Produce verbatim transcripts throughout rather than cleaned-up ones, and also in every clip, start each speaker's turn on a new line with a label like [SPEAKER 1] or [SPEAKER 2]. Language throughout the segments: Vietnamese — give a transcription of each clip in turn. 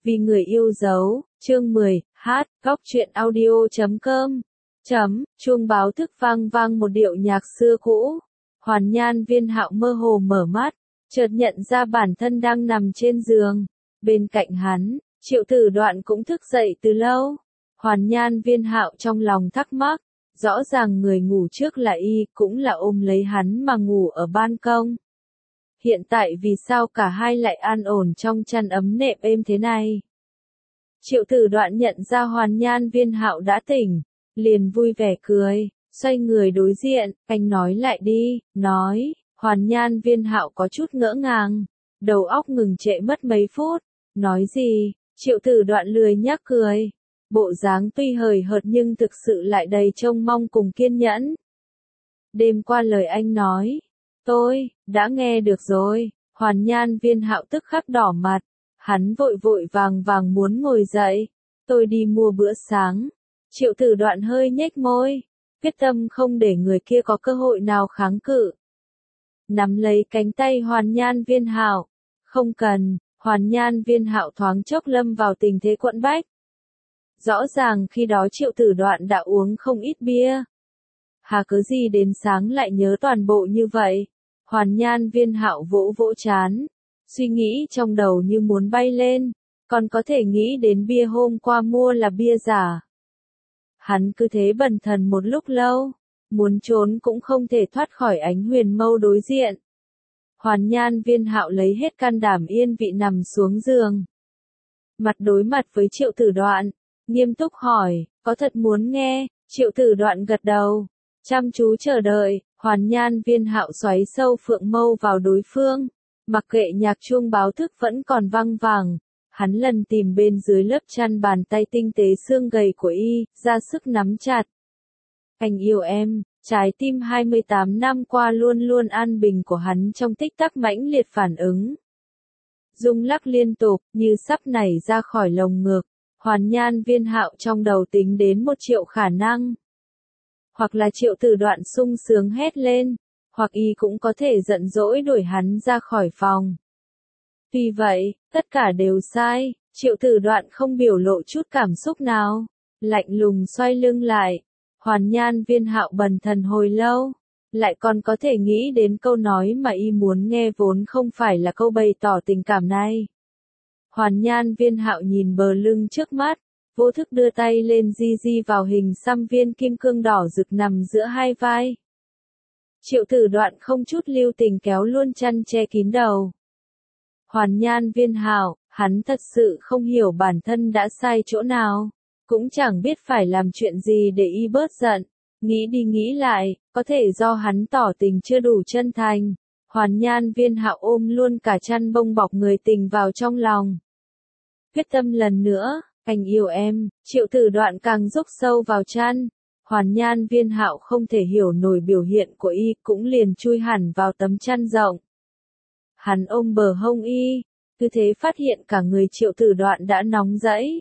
[SPEAKER 1] Vì người yêu dấu, chương mười, hát, góc truyện audio chấm com. Chấm, chuông báo thức vang vang một điệu nhạc xưa cũ. Hoàn Nhan Viên Hạo mơ hồ mở mắt, chợt nhận ra bản thân đang nằm trên giường. Bên cạnh hắn, Triệu Tử Đoạn cũng thức dậy từ lâu. Hoàn Nhan Viên Hạo trong lòng thắc mắc, rõ ràng người ngủ trước là y, cũng là ôm lấy hắn mà ngủ ở ban công. Hiện tại vì sao cả hai lại an ổn trong chăn ấm nệm êm thế này? Triệu Tử Đoạn nhận ra Hoàn Nhan Viên Hạo đã tỉnh, liền vui vẻ cười, xoay người đối diện, anh nói lại đi, nói. Hoàn Nhan Viên Hạo có chút ngỡ ngàng, đầu óc ngừng trệ mất mấy phút, nói gì? Triệu Tử Đoạn lười nhác cười, bộ dáng tuy hời hợt nhưng thực sự lại đầy trông mong cùng kiên nhẫn. Đêm qua lời anh nói, tôi đã nghe được rồi. Hoàn Nhan Viên Hạo tức khắc đỏ mặt, hắn vội vội vàng vàng muốn ngồi dậy. Tôi đi mua bữa sáng. Triệu Tử Đoạn hơi nhếch môi, quyết tâm không để người kia có cơ hội nào kháng cự. Nắm lấy cánh tay Hoàn Nhan Viên Hạo, không cần. Hoàn Nhan Viên Hạo thoáng chốc lâm vào tình thế quẫn bách. Rõ ràng khi đó Triệu Tử Đoạn đã uống không ít bia. Hà cớ gì đến sáng lại nhớ toàn bộ như vậy? Hoàn Nhan Viên Hạo vỗ vỗ trán, suy nghĩ trong đầu như muốn bay lên, còn có thể nghĩ đến bia hôm qua mua là bia giả. Hắn cứ thế bần thần một lúc lâu, muốn trốn cũng không thể thoát khỏi ánh huyền mâu đối diện. Hoàn Nhan Viên Hạo lấy hết can đảm yên vị nằm xuống giường. Mặt đối mặt với Triệu Tử Đoạn, nghiêm túc hỏi, có thật muốn nghe? Triệu Tử Đoạn gật đầu, chăm chú chờ đợi. Hoàn Nhan Viên Hạo xoáy sâu phượng mâu vào đối phương, mặc kệ nhạc chuông báo thức vẫn còn vang vẳng, hắn lần tìm bên dưới lớp chăn bàn tay tinh tế xương gầy của y, ra sức nắm chặt. Anh yêu em, trái tim hai mươi tám năm qua luôn luôn an bình của hắn trong tích tắc mãnh liệt phản ứng. Rung lắc liên tục, như sắp nảy ra khỏi lồng ngực. Hoàn Nhan Viên Hạo trong đầu tính đến một triệu khả năng. Hoặc là Triệu Tử Đoạn sung sướng hét lên, hoặc y cũng có thể giận dỗi đuổi hắn ra khỏi phòng. Tuy vậy, tất cả đều sai, Triệu Tử Đoạn không biểu lộ chút cảm xúc nào, lạnh lùng xoay lưng lại. Hoàn Nhan Viên Hạo bần thần hồi lâu, lại còn có thể nghĩ đến câu nói mà y muốn nghe vốn không phải là câu bày tỏ tình cảm này. Hoàn Nhan Viên Hạo nhìn bờ lưng trước mắt, vô thức đưa tay lên di di vào hình xăm viên kim cương đỏ rực nằm giữa hai vai. Triệu Tử Đoạn không chút lưu tình kéo luôn chăn che kín đầu. Hoàn Nhan Viên Hạo, hắn thật sự không hiểu bản thân đã sai chỗ nào, cũng chẳng biết phải làm chuyện gì để y bớt giận. Nghĩ đi nghĩ lại, có thể do hắn tỏ tình chưa đủ chân thành. Hoàn Nhan Viên Hạo ôm luôn cả chăn bông bọc người tình vào trong lòng. Quyết tâm lần nữa, anh yêu em. Triệu Tử Đoạn càng rúc sâu vào chăn. Hoàn Nhan Viên Hạo không thể hiểu nổi biểu hiện của y, cũng liền chui hẳn vào tấm chăn rộng. Hắn ôm bờ hông y, cứ thế phát hiện cả người Triệu Tử Đoạn đã nóng rẫy.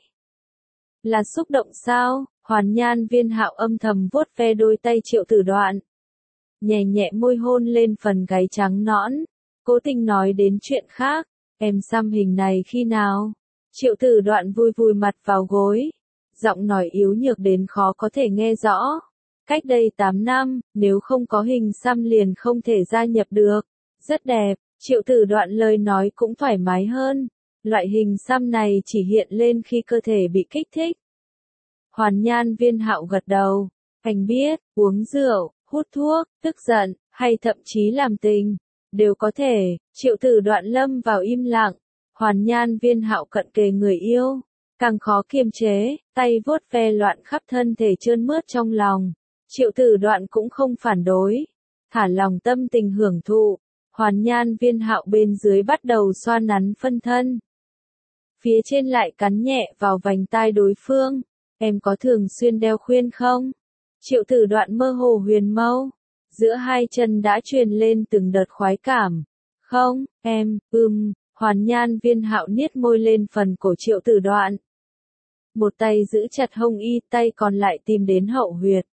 [SPEAKER 1] Là xúc động sao? Hoàn Nhan Viên Hạo âm thầm vuốt ve đôi tay Triệu Tử Đoạn, nhẹ nhẹ môi hôn lên phần gáy trắng nõn, cố tình nói đến chuyện khác. Em xăm hình này khi nào? Triệu Tử Đoạn vui vui mặt vào gối, giọng nói yếu nhược đến khó có thể nghe rõ. Cách đây tám năm, nếu không có hình xăm liền không thể gia nhập được. Rất đẹp. Triệu Tử Đoạn lời nói cũng thoải mái hơn. Loại hình xăm này chỉ hiện lên khi cơ thể bị kích thích. Hoàn Nhan Viên Hạo gật đầu. Anh biết, uống rượu, hút thuốc, tức giận, hay thậm chí làm tình, đều có thể. Triệu Tử Đoạn lâm vào im lặng. Hoàn Nhan Viên Hạo cận kề người yêu, càng khó kiềm chế, tay vuốt ve loạn khắp thân thể trơn mướt trong lòng. Triệu Tử Đoạn cũng không phản đối, thả lòng tâm tình hưởng thụ. Hoàn Nhan Viên Hạo bên dưới bắt đầu xoa nắn phân thân, phía trên lại cắn nhẹ vào vành tai đối phương. Em có thường xuyên đeo khuyên không? Triệu Tử Đoạn mơ hồ huyền mâu, giữa hai chân đã truyền lên từng đợt khoái cảm. Không, em, ừm. Hoàn Nhan Viên Hạo niết môi lên phần cổ Triệu Tử Đoạn. Một tay giữ chặt hông y, tay còn lại tìm đến hậu huyệt.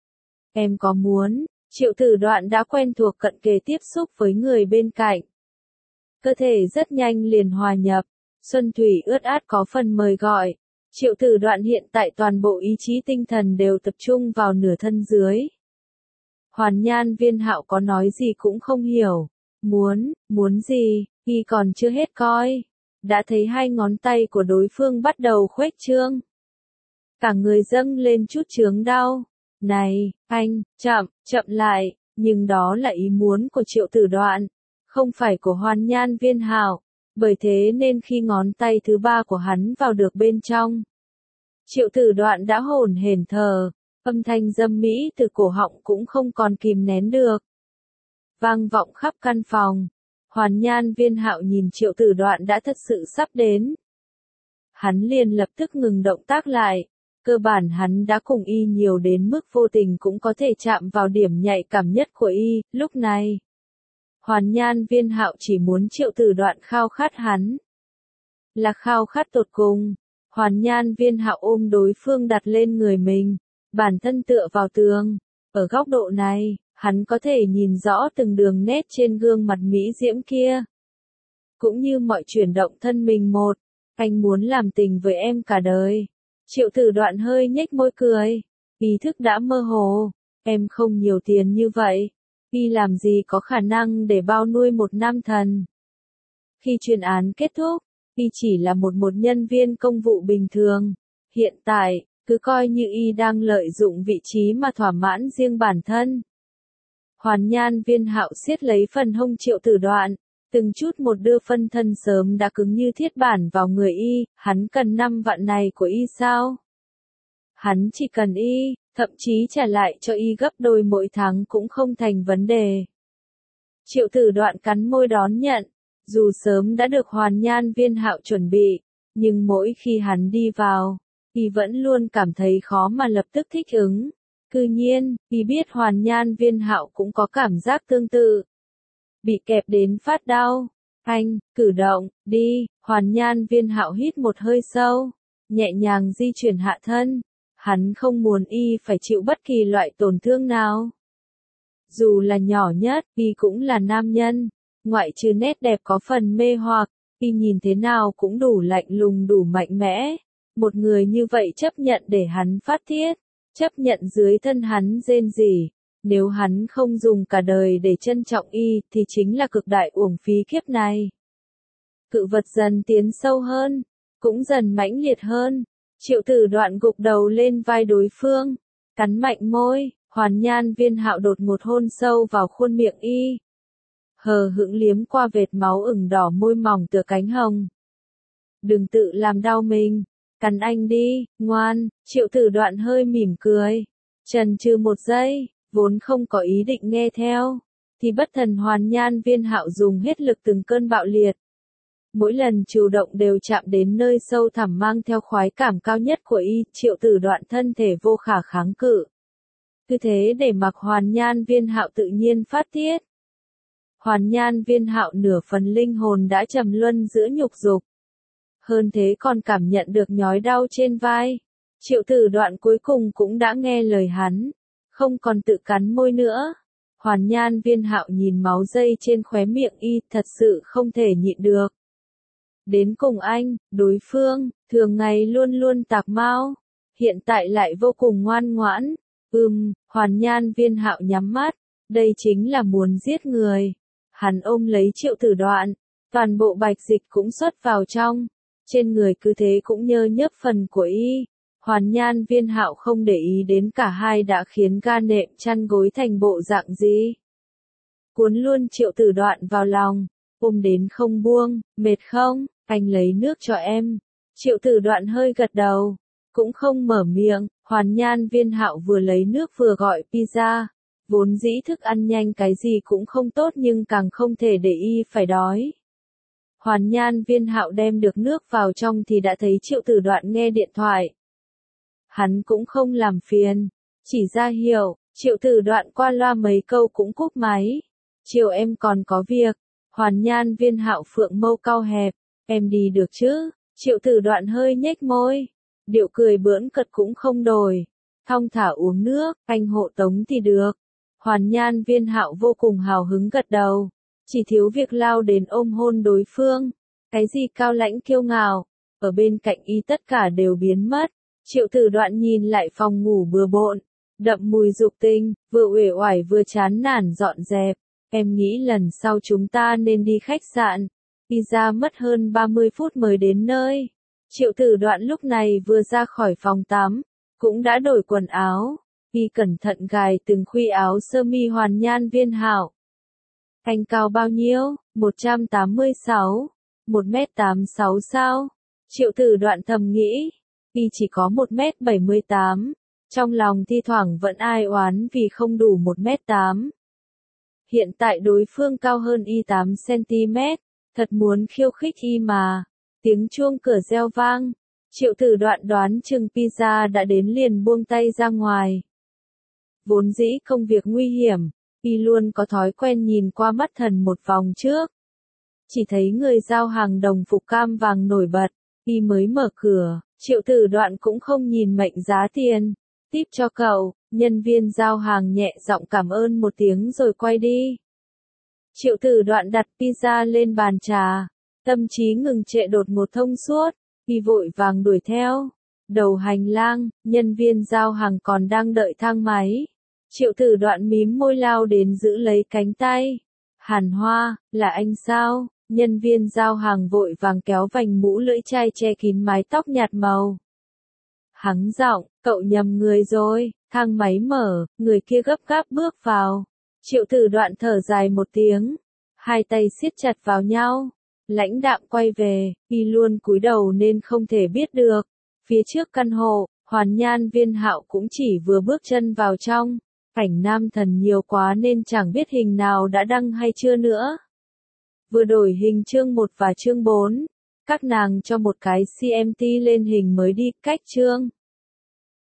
[SPEAKER 1] Em có muốn? Triệu Tử Đoạn đã quen thuộc cận kề tiếp xúc với người bên cạnh. Cơ thể rất nhanh liền hòa nhập, Xuân Thủy ướt át có phần mời gọi. Triệu Tử Đoạn hiện tại toàn bộ ý chí tinh thần đều tập trung vào nửa thân dưới. Hoàn Nhan Viên Hạo có nói gì cũng không hiểu. Muốn, muốn gì, y còn chưa hết coi. Đã thấy hai ngón tay của đối phương bắt đầu khuếch trương. Cả người dâng lên chút chướng đau. Này, anh, chậm, chậm lại, nhưng đó là ý muốn của Triệu Tử Đoạn, không phải của Hoàn Nhan Viên Hạo, bởi thế nên khi ngón tay thứ ba của hắn vào được bên trong, Triệu Tử Đoạn đã hổn hển thở, âm thanh dâm mỹ từ cổ họng cũng không còn kìm nén được. Vang vọng khắp căn phòng, Hoàn Nhan Viên Hạo nhìn Triệu Tử Đoạn đã thật sự sắp đến. Hắn liền lập tức ngừng động tác lại. Cơ bản hắn đã cùng y nhiều đến mức vô tình cũng có thể chạm vào điểm nhạy cảm nhất của y, lúc này. Hoàn Nhan Viên Hạo chỉ muốn Triệu Tử Đoạn khao khát hắn. Là khao khát tột cùng. Hoàn Nhan Viên Hạo ôm đối phương đặt lên người mình, bản thân tựa vào tường. Ở góc độ này, hắn có thể nhìn rõ từng đường nét trên gương mặt mỹ diễm kia. Cũng như mọi chuyển động thân mình một, anh muốn làm tình với em cả đời. Triệu Tử Đoạn hơi nhếch môi cười, ý thức đã mơ hồ, em không nhiều tiền như vậy, y làm gì có khả năng để bao nuôi một nam thần. Khi chuyên án kết thúc, y chỉ là một một nhân viên công vụ bình thường, hiện tại, cứ coi như y đang lợi dụng vị trí mà thỏa mãn riêng bản thân. Hoàn Nhan Viên Hạo siết lấy phần hông Triệu Tử Đoạn, từng chút một đưa phân thân sớm đã cứng như thiết bản vào người y, hắn cần năm vạn này của y sao? Hắn chỉ cần y, thậm chí trả lại cho y gấp đôi mỗi tháng cũng không thành vấn đề. Triệu Tử Đoạn cắn môi đón nhận, dù sớm đã được Hoàn Nhan Viên Hạo chuẩn bị, nhưng mỗi khi hắn đi vào, y vẫn luôn cảm thấy khó mà lập tức thích ứng. Cư nhiên, y biết Hoàn Nhan Viên Hạo cũng có cảm giác tương tự. Bị kẹp đến phát đau. Anh, cử động, đi, Hoàn Nhan Viên Hạo hít một hơi sâu, nhẹ nhàng di chuyển hạ thân. Hắn không muốn y phải chịu bất kỳ loại tổn thương nào. Dù là nhỏ nhất, y cũng là nam nhân, ngoại trừ nét đẹp có phần mê hoặc, y nhìn thế nào cũng đủ lạnh lùng đủ mạnh mẽ. Một người như vậy chấp nhận để hắn phát tiết, chấp nhận dưới thân hắn rên rỉ. Nếu hắn không dùng cả đời để trân trọng y, thì chính là cực đại uổng phí kiếp này. Cự vật dần tiến sâu hơn, cũng dần mãnh liệt hơn. Triệu Tử Đoạn gục đầu lên vai đối phương, cắn mạnh môi, Hoàn Nhan Viên Hạo đột ngột hôn sâu vào khuôn miệng y. Hờ hững liếm qua vệt máu ửng đỏ môi mỏng tựa cánh hồng. Đừng tự làm đau mình, cắn anh đi, ngoan, Triệu Tử Đoạn hơi mỉm cười. Chần chừ một giây, vốn không có ý định nghe theo, thì bất thần Hoàn Nhan Viên Hạo dùng hết lực từng cơn bạo liệt. Mỗi lần chủ động đều chạm đến nơi sâu thẳm mang theo khoái cảm cao nhất của y, Triệu Tử Đoạn thân thể vô khả kháng cự. Cứ thế để mặc Hoàn Nhan Viên Hạo tự nhiên phát tiết. Hoàn Nhan Viên Hạo nửa phần linh hồn đã trầm luân giữa nhục dục. Hơn thế còn cảm nhận được nhói đau trên vai. Triệu Tử Đoạn cuối cùng cũng đã nghe lời hắn, không còn tự cắn môi nữa. Hoàn Nhan Viên Hạo nhìn máu dây trên khóe miệng y, thật sự không thể nhịn được. Đến cùng anh, đối phương, thường ngày luôn luôn tạc mau, hiện tại lại vô cùng ngoan ngoãn. Ừm, Hoàn Nhan Viên Hạo nhắm mắt, đây chính là muốn giết người. Hắn ôm lấy Triệu Tử Đoạn, toàn bộ bạch dịch cũng xuất vào trong, trên người cứ thế cũng nhơ nhớp phần của y. Hoàn Nhan Viên Hạo không để ý đến cả hai đã khiến ga nệm chăn gối thành bộ dạng gì. Cuốn luôn Triệu Tử Đoạn vào lòng, ôm đến không buông, mệt không, anh lấy nước cho em. Triệu Tử Đoạn hơi gật đầu, cũng không mở miệng. Hoàn Nhan Viên Hạo vừa lấy nước vừa gọi pizza. Vốn dĩ thức ăn nhanh cái gì cũng không tốt nhưng càng không thể để y phải đói. Hoàn Nhan Viên Hạo đem được nước vào trong thì đã thấy Triệu Tử Đoạn nghe điện thoại. Hắn cũng không làm phiền, chỉ ra hiệu, Triệu Tử Đoạn qua loa mấy câu cũng cúp máy. Chiều em còn có việc. Hoàn Nhan Viên Hạo phượng mâu cau hẹp, em đi được chứ? Triệu Tử Đoạn hơi nhếch môi, điệu cười bỡn cợt cũng không đổi. Thong thả uống nước, anh hộ tống thì được. Hoàn Nhan Viên Hạo vô cùng hào hứng gật đầu, chỉ thiếu việc lao đến ôm hôn đối phương. Cái gì cao lãnh kiêu ngạo, ở bên cạnh y tất cả đều biến mất. Triệu Tử Đoạn nhìn lại phòng ngủ bừa bộn, đậm mùi dục tinh, vừa uể oải vừa chán nản dọn dẹp. Em nghĩ lần sau chúng ta nên đi khách sạn. Y ra mất hơn ba mươi phút mới đến nơi. Triệu Tử Đoạn lúc này vừa ra khỏi phòng tắm, cũng đã đổi quần áo. Y cẩn thận gài từng khuy áo sơ mi Hoàn Nhan Viên Hạo. Anh cao bao nhiêu? một trăm tám mươi sáu. một mét tám mươi sáu sao? Triệu Tử Đoạn thầm nghĩ. Y chỉ có một mét bảy mươi tám. Trong lòng thi thoảng vẫn ai oán vì không đủ một mét tám. Hiện tại đối phương cao hơn y tám xăng-ti-mét. Thật muốn khiêu khích y mà. Tiếng chuông cửa reo vang. Triệu Tử Đoạn đoán chừng pizza đã đến liền buông tay ra ngoài. Vốn dĩ công việc nguy hiểm, y luôn có thói quen nhìn qua mắt thần một vòng trước. Chỉ thấy người giao hàng đồng phục cam vàng nổi bật, y mới mở cửa, Triệu Tử Đoạn cũng không nhìn mệnh giá tiền. Tiếp cho cậu, nhân viên giao hàng nhẹ giọng cảm ơn một tiếng rồi quay đi. Triệu Tử Đoạn đặt pizza lên bàn trà, tâm trí ngừng trệ đột ngột thông suốt, y vội vàng đuổi theo. Đầu hành lang, nhân viên giao hàng còn đang đợi thang máy. Triệu Tử Đoạn mím môi lao đến giữ lấy cánh tay. Hàn Hoa, là anh sao? Nhân viên giao hàng vội vàng kéo vành mũ lưỡi chai che kín mái tóc nhạt màu. Hắng giọng, cậu nhầm người rồi. Thang máy mở, người kia gấp gáp bước vào. Triệu Tử Đoạn thở dài một tiếng, hai tay siết chặt vào nhau. Lãnh đạm quay về, y luôn cúi đầu nên không thể biết được. Phía trước căn hộ, Hoàn Nhan Viên Hạo cũng chỉ vừa bước chân vào trong. Cảnh nam thần nhiều quá nên chẳng biết hình nào đã đăng hay chưa nữa. Vừa đổi hình chương một và chương bốn. Các nàng cho một cái xê em tê lên hình mới đi, cách chương.